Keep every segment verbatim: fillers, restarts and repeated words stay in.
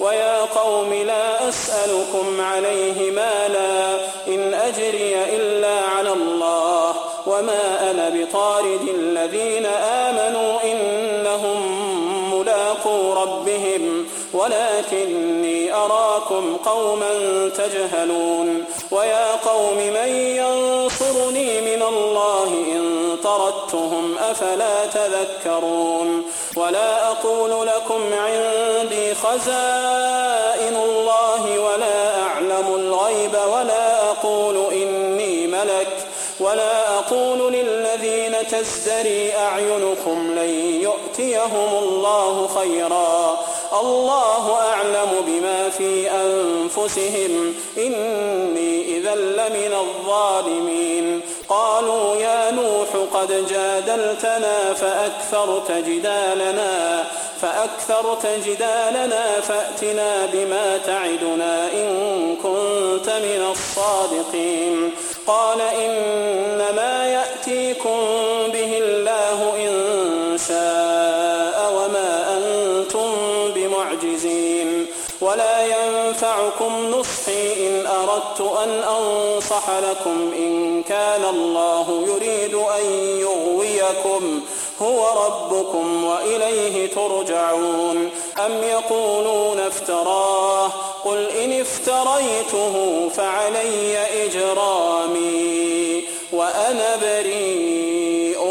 ويا قوم لا أسألكم عليه مالا إن أجري إلا على الله وما أنا بطارد الذين آمنوا إنهم ملاقو ربهم ولكني أراكم قوما تجهلون ويا قوم من ينصرني من الله إن طردتهم أفلا تذكرون ولا أقول لكم عندي خزائن الله ولا أعلم الغيب ولا أقول إني ملك ولا أقول للذين تزدري أعينكم لن يؤتيهم الله خيرا الله أعلم بما في أنفسهم إني إذا لمن الظالمين قالوا يا نوح قد جادلتنا فأكثرت جدالنا فأكثرت جدالنا فأتنا بما تعدنا إن كنت من الصادقين قال إنما يأتيكم به الله إن شاء وما أنتم بمعجزين ولا ينفعكم نصحي إن أردت أن أنصح لكم إن كان الله يريد أن يغويكم هو ربكم وإليه ترجعون أم يقولون افتراه قل إن افتريته فعلي إجرامي وأنا بريء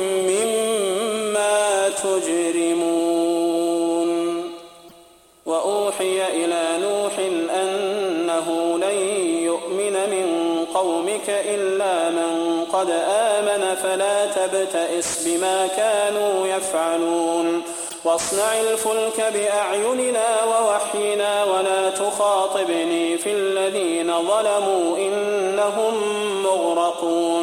مما تجرمون وأوحي إلى نوح أنه لن يؤمن من قومك إلا من قد آمن فلا تبتئس بما كانوا يفعلون واصنع الفلك بأعيننا ووحينا ولا تخاطبني في الذين ظلموا إنهم مغرقون